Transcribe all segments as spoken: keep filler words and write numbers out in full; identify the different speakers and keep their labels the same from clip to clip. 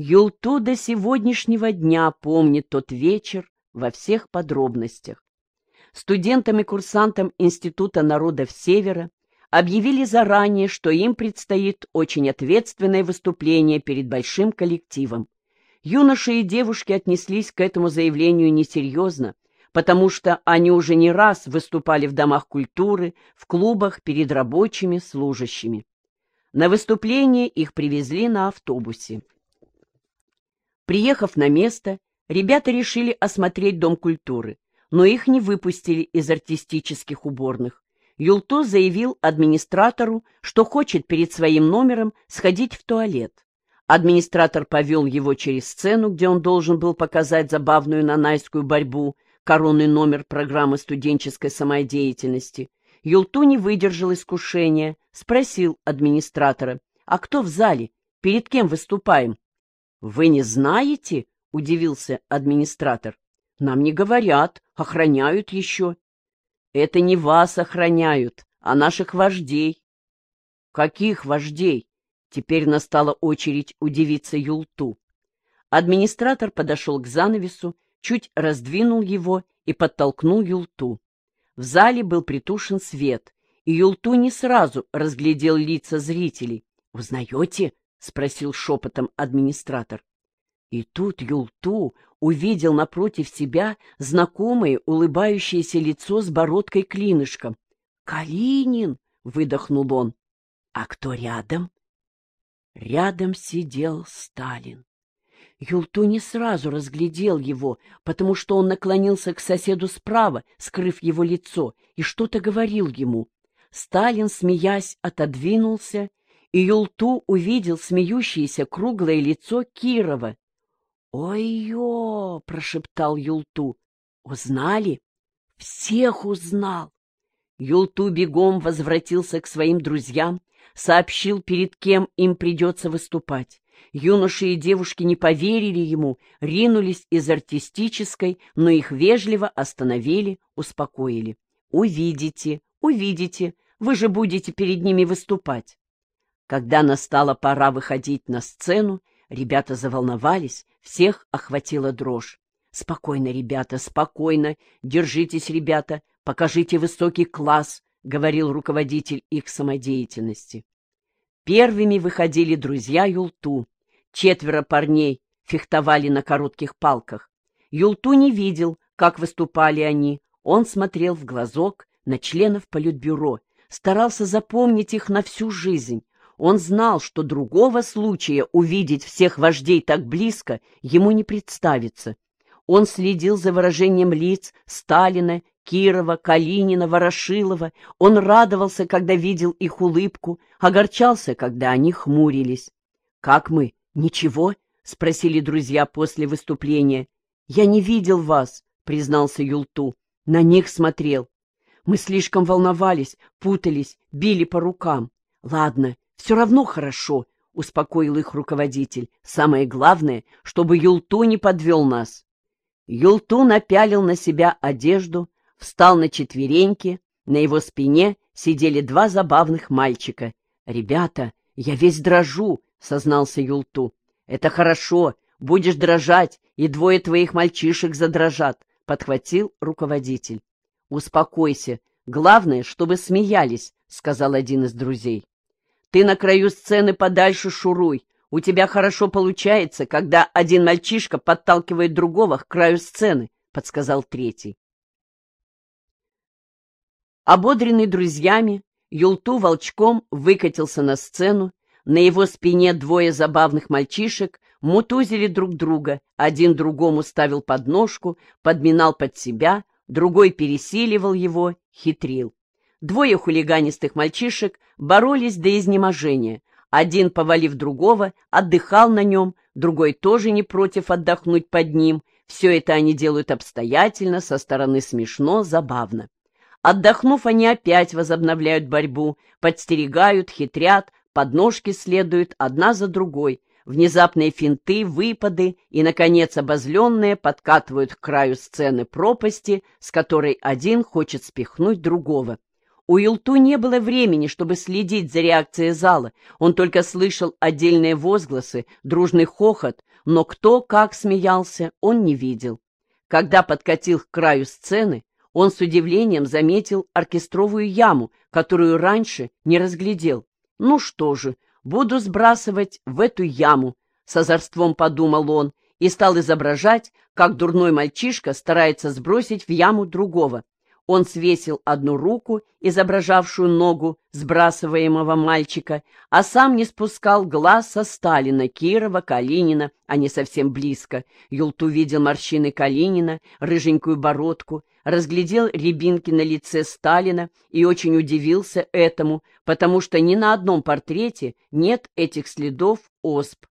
Speaker 1: Юлту до сегодняшнего дня помнит тот вечер во всех подробностях. Студентам и курсантам Института народов Севера объявили заранее, что им предстоит очень ответственное выступление перед большим коллективом. Юноши и девушки отнеслись к этому заявлению несерьезно, потому что они уже не раз выступали в домах культуры, в клубах перед рабочими, служащими. На выступление их привезли на автобусе. Приехав на место, ребята решили осмотреть Дом культуры, но их не выпустили из артистических уборных. Юлту заявил администратору, что хочет перед своим номером сходить в туалет. Администратор повел его через сцену, где он должен был показать забавную нанайскую борьбу, коронный номер программы студенческой самодеятельности. Юлту не выдержал искушения, спросил администратора: «А кто в зале? Перед кем выступаем?» «Вы не знаете?» — удивился администратор. «Нам не говорят, охраняют еще». «Это не вас охраняют, а наших вождей». «Каких вождей?» Теперь настала очередь удивиться Юлту. Администратор подошел к занавесу, чуть раздвинул его и подтолкнул Юлту. В зале был притушен свет, и Юлту не сразу разглядел лица зрителей. «Узнаете?» — спросил шепотом администратор. И тут Юлту увидел напротив себя знакомое улыбающееся лицо с бородкой-клинышком. «Калинин!» — выдохнул он. «А кто рядом?» Рядом сидел Сталин. Юлту не сразу разглядел его, потому что он наклонился к соседу справа, скрыв его лицо, и что-то говорил ему. Сталин, смеясь, отодвинулся, и Юлту увидел смеющееся круглое лицо Кирова. «Ой-ё!» — прошептал Юлту. «Узнали?» «Всех узнал!» Юлту бегом возвратился к своим друзьям, сообщил, перед кем им придется выступать. Юноши и девушки не поверили ему, ринулись из артистической, но их вежливо остановили, успокоили. «Увидите, увидите, вы же будете перед ними выступать». Когда настала пора выходить на сцену, ребята заволновались, всех охватила дрожь. «Спокойно, ребята, спокойно, держитесь, ребята, покажите высокий класс», — говорил руководитель их самодеятельности. Первыми выходили друзья Юлту. Четверо парней фехтовали на коротких палках. Юлту не видел, как выступали они. Он смотрел в глазок на членов политбюро, старался запомнить их на всю жизнь. Он знал, что другого случая увидеть всех вождей так близко ему не представится. Он следил за выражением лиц Сталина, Кирова, Калинина, Ворошилова. Он радовался, когда видел их улыбку, огорчался, когда они хмурились. «Как мы? Ничего?» — спросили друзья после выступления. «Я не видел вас», — признался Юлту. «На них смотрел. Мы слишком волновались, путались, били по рукам. Ладно, все равно хорошо», — успокоил их руководитель. «Самое главное, чтобы Юлту не подвел нас». Юлту напялил на себя одежду, встал на четвереньки, на его спине сидели два забавных мальчика. «Ребята, я весь дрожу», — сознался Юлту. «Это хорошо, будешь дрожать, и двое твоих мальчишек задрожат», — подхватил руководитель. «Успокойся, главное, чтобы смеялись», — сказал один из друзей. «Ты на краю сцены подальше шуруй. У тебя хорошо получается, когда один мальчишка подталкивает другого к краю сцены», — подсказал третий. Ободренный друзьями, Юлту волчком выкатился на сцену. На его спине двое забавных мальчишек мутузили друг друга. Один другому ставил подножку, подминал под себя, другой пересиливал его, хитрил. Двое хулиганистых мальчишек боролись до изнеможения. Один, повалив другого, отдыхал на нем, другой тоже не против отдохнуть под ним. Все это они делают обстоятельно, со стороны смешно, забавно. Отдохнув, они опять возобновляют борьбу, подстерегают, хитрят, подножки следуют одна за другой. Внезапные финты, выпады и, наконец, обозленные подкатывают к краю сцены пропасти, с которой один хочет спихнуть другого. У Юлту не было времени, чтобы следить за реакцией зала. Он только слышал отдельные возгласы, дружный хохот, но кто как смеялся, он не видел. Когда подкатил к краю сцены, он с удивлением заметил оркестровую яму, которую раньше не разглядел. «Ну что же, буду сбрасывать в эту яму», — с озорством подумал он и стал изображать, как дурной мальчишка старается сбросить в яму другого. Он свесил одну руку, изображавшую ногу сбрасываемого мальчика, а сам не спускал глаз со Сталина, Кирова, Калинина, а не совсем близко. Юлту видел морщины Калинина, рыженькую бородку, разглядел рябинки на лице Сталина и очень удивился этому, потому что ни на одном портрете нет этих следов осп.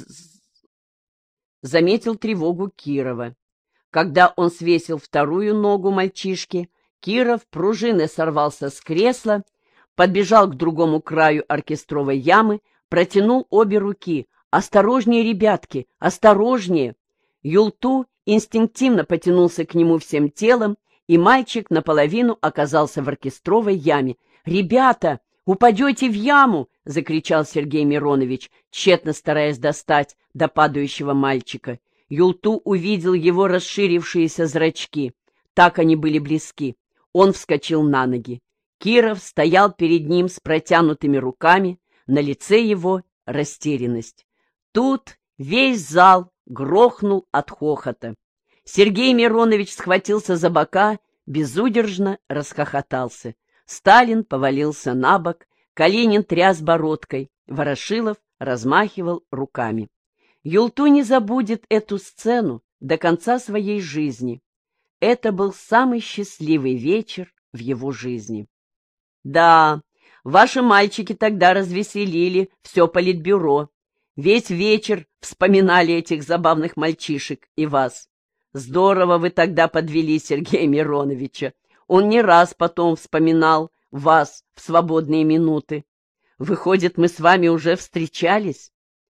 Speaker 1: Заметил тревогу Кирова. Когда он свесил вторую ногу мальчишки, Киров пружиной сорвался с кресла, подбежал к другому краю оркестровой ямы, протянул обе руки. «Осторожнее, ребятки, осторожнее!» Юлту инстинктивно потянулся к нему всем телом, и мальчик наполовину оказался в оркестровой яме. «Ребята, упадете в яму!» — закричал Сергей Миронович, тщетно стараясь достать до падающего мальчика. Юлту увидел его расширившиеся зрачки. Так они были близки. Он вскочил на ноги. Киров стоял перед ним с протянутыми руками, на лице его растерянность. Тут весь зал грохнул от хохота. Сергей Миронович схватился за бока, безудержно расхохотался. Сталин повалился на бок, Калинин тряс бородкой, Ворошилов размахивал руками. Юлту не забудет эту сцену до конца своей жизни. Это был самый счастливый вечер в его жизни. Да, ваши мальчики тогда развеселили все политбюро. Весь вечер вспоминали этих забавных мальчишек и вас. Здорово вы тогда подвели Сергея Мироновича. Он не раз потом вспоминал вас в свободные минуты. Выходит, мы с вами уже встречались?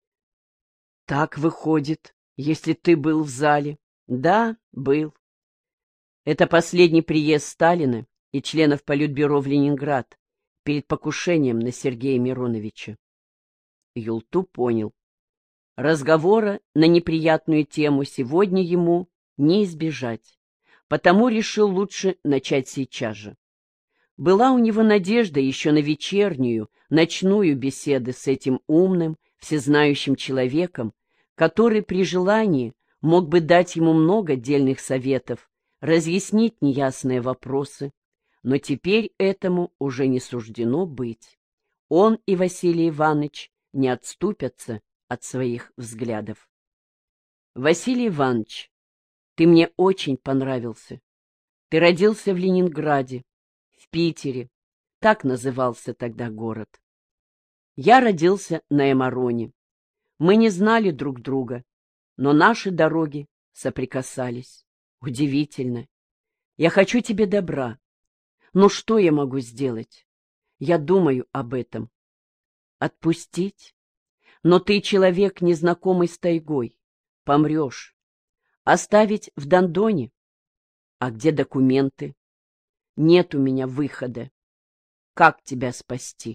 Speaker 1: Так выходит, если ты был в зале. Да, был. Это последний приезд Сталина и членов Политбюро в Ленинград перед покушением на Сергея Мироновича. Юлту понял. Разговора на неприятную тему сегодня ему не избежать, потому решил лучше начать сейчас же. Была у него надежда еще на вечернюю, ночную беседу с этим умным, всезнающим человеком, который при желании мог бы дать ему много дельных советов, разъяснить неясные вопросы, но теперь этому уже не суждено быть. Он и Василий Иванович не отступятся от своих взглядов. Василий Иванович, ты мне очень понравился. Ты родился в Ленинграде, в Питере, так назывался тогда город. Я родился на Эмароне. Мы не знали друг друга, но наши дороги соприкасались. Удивительно. Я хочу тебе добра. Но что я могу сделать? Я думаю об этом. Отпустить? Но ты человек, незнакомый с тайгой. Помрешь. Оставить в Дондоне? А где документы? Нет у меня выхода. Как тебя спасти?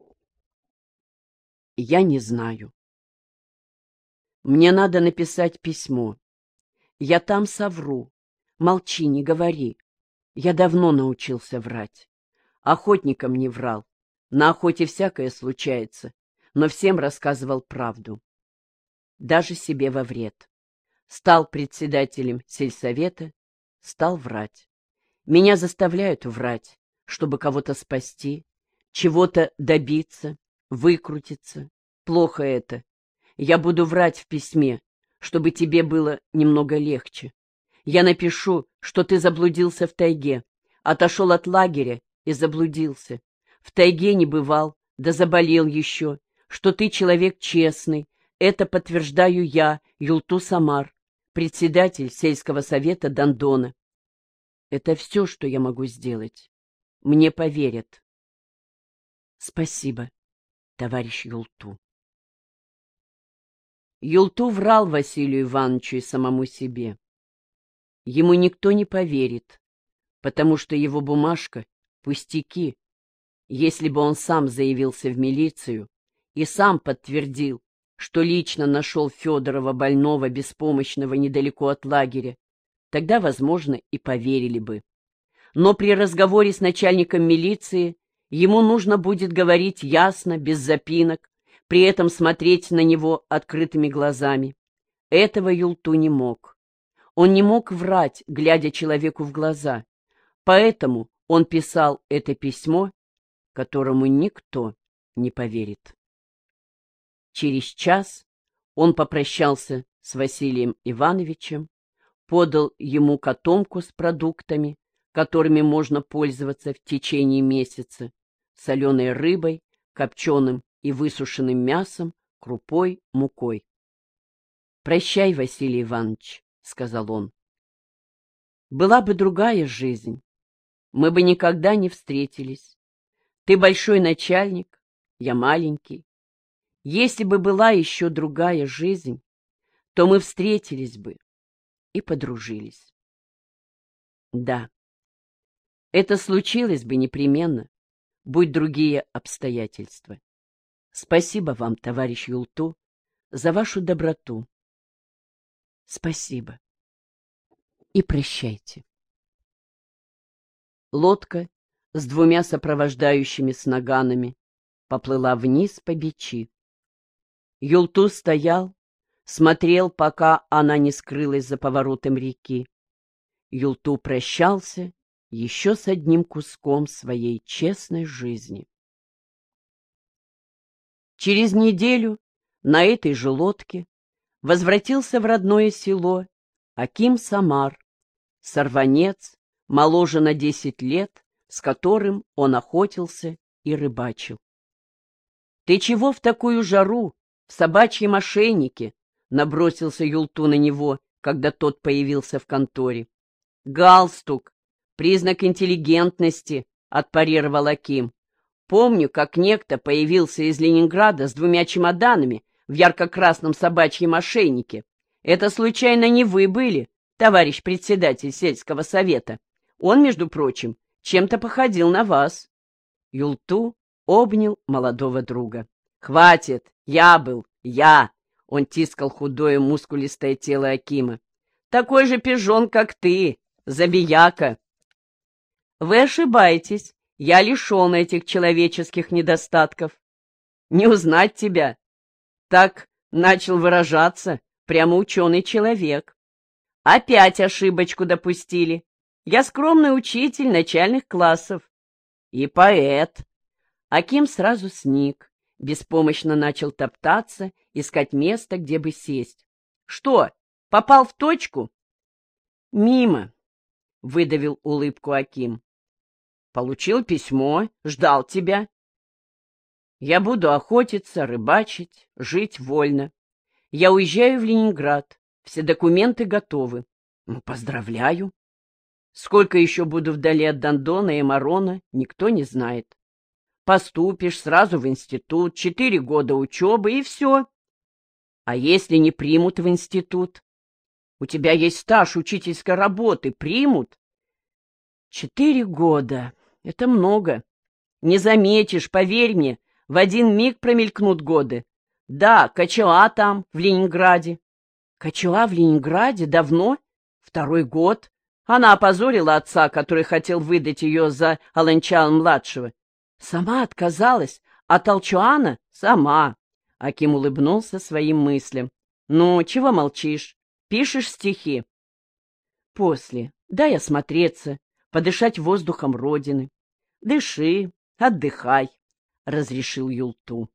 Speaker 1: Я не знаю. Мне надо написать письмо. Я там совру. Молчи, не говори. Я давно научился врать. Охотникам не врал. На охоте всякое случается, но всем рассказывал правду. Даже себе во вред. Стал председателем сельсовета, стал врать. Меня заставляют врать, чтобы кого-то спасти, чего-то добиться, выкрутиться. Плохо это. Я буду врать в письме, чтобы тебе было немного легче. Я напишу, что ты заблудился в тайге, отошел от лагеря и заблудился. В тайге не бывал, да заболел еще, что ты человек честный. Это подтверждаю я, Юлту Самар, председатель сельского совета Дондона. Это все, что я могу сделать. Мне поверят. Спасибо, товарищ Юлту. Юлту врал Василию Ивановичу и самому себе. Ему никто не поверит, потому что его бумажка — пустяки, Если бы он сам заявился в милицию и сам подтвердил, что лично нашел Федорова больного, беспомощного недалеко от лагеря, тогда, возможно, и поверили бы. Но при разговоре с начальником милиции ему нужно будет говорить ясно, без запинок, при этом смотреть на него открытыми глазами. Этого Юлту не мог. Он не мог врать, глядя человеку в глаза. Поэтому он писал это письмо, которому никто не поверит. Через час он попрощался с Василием Ивановичем, подал ему котомку с продуктами, которыми можно пользоваться в течение месяца, соленой рыбой, копченым и высушенным мясом, крупой, мукой. «Прощай, Василий Иванович», — сказал он. «Была бы другая жизнь, мы бы никогда не встретились. Ты большой начальник, я маленький. Если бы была еще другая жизнь, то мы встретились бы и подружились». Да, это случилось бы непременно, будь другие обстоятельства. Спасибо вам, товарищ Юлту, за вашу доброту. Спасибо. И прощайте. Лодка с двумя сопровождающими с наганами поплыла вниз по Бичи. Юлту стоял, смотрел, пока она не скрылась за поворотом реки. Юлту прощался еще с одним куском своей честной жизни. Через неделю на этой же лодке возвратился в родное село Аким Самар, сорванец, моложе на десять лет, с которым он охотился и рыбачил. — Ты чего в такую жару, в собачьем ошейнике? — набросился Юлту на него, когда тот появился в конторе. — Галстук, признак интеллигентности, — отпарировал Аким. — Помню, как некто появился из Ленинграда с двумя чемоданами в ярко-красном собачьем ошейнике. Это случайно не вы были, товарищ председатель сельского совета? Он, между прочим, чем-то походил на вас. Юлту обнял молодого друга. — Хватит, я был, я! — он тискал худое мускулистое тело Акима. — Такой же пижон, как ты, забияка. — Вы ошибаетесь, я лишен этих человеческих недостатков. Не узнать тебя. Так начал выражаться прямо ученый человек. Опять ошибочку допустили. Я скромный учитель начальных классов. И поэт. Аким сразу сник, беспомощно начал топтаться, искать место, где бы сесть. Что, попал в точку? Мимо, выдавил улыбку Аким. Получил письмо, ждал тебя. Я буду охотиться, рыбачить, жить вольно. Я уезжаю в Ленинград, все документы готовы. Ну, поздравляю. Сколько еще буду вдали от Дондона и Марона, никто не знает. Поступишь сразу в институт, четыре года учебы и все. А если не примут в институт? У тебя есть стаж учительской работы, примут? Четыре года. Это много. Не заметишь, поверь мне, в один миг промелькнут годы. Да, Качуа там, в Ленинграде. Качуа в Ленинграде? Давно? Второй год. Она опозорила отца, который хотел выдать ее за Аланчала-младшего. Сама отказалась, а Толчуана — сама. Аким улыбнулся своим мыслям. Ну, чего молчишь? Пишешь стихи? После. Дай осмотреться, подышать воздухом родины. Дыши, отдыхай, — разрешил Юлту.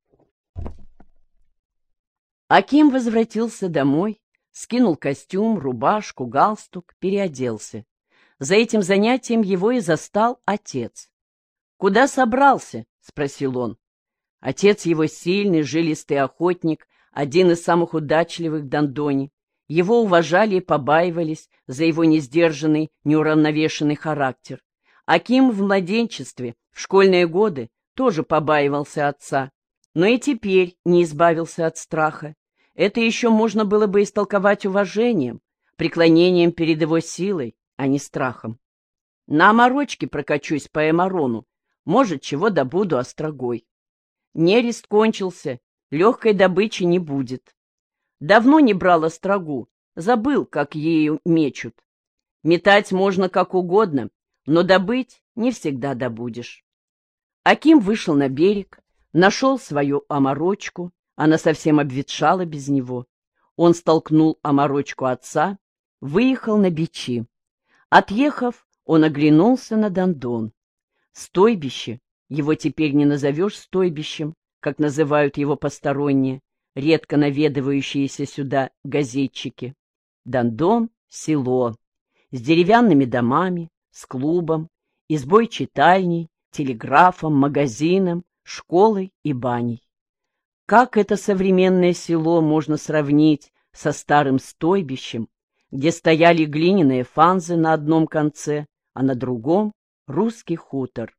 Speaker 1: Аким возвратился домой, скинул костюм, рубашку, галстук, переоделся. За этим занятием его и застал отец. — Куда собрался? — спросил он. Отец его сильный, жилистый охотник, один из самых удачливых в Дондоне. Его уважали и побаивались за его несдержанный, неуравновешенный характер. Аким в младенчестве, в школьные годы, тоже побаивался отца, но и теперь не избавился от страха. Это еще можно было бы истолковать уважением, преклонением перед его силой, а не страхом. На оморочке прокачусь по Эмарону, Может, чего добуду острогой. Нерест кончился, легкой добычи не будет. Давно не брал острогу, забыл, как ею мечут. Метать можно как угодно, но добыть не всегда добудешь. Аким вышел на берег, нашел свою оморочку, она совсем обветшала без него. Он столкнул оморочку отца, выехал на бичи. Отъехав, он оглянулся на Дондон. Стойбище, его теперь не назовешь стойбищем, как называют его посторонние, редко наведывающиеся сюда газетчики. Дондон — село, с деревянными домами, с клубом, избой-читальней, телеграфом, магазином, школой и баней. Как это современное село можно сравнить со старым стойбищем, где стояли глиняные фанзы на одном конце, а на другом — русский хутор?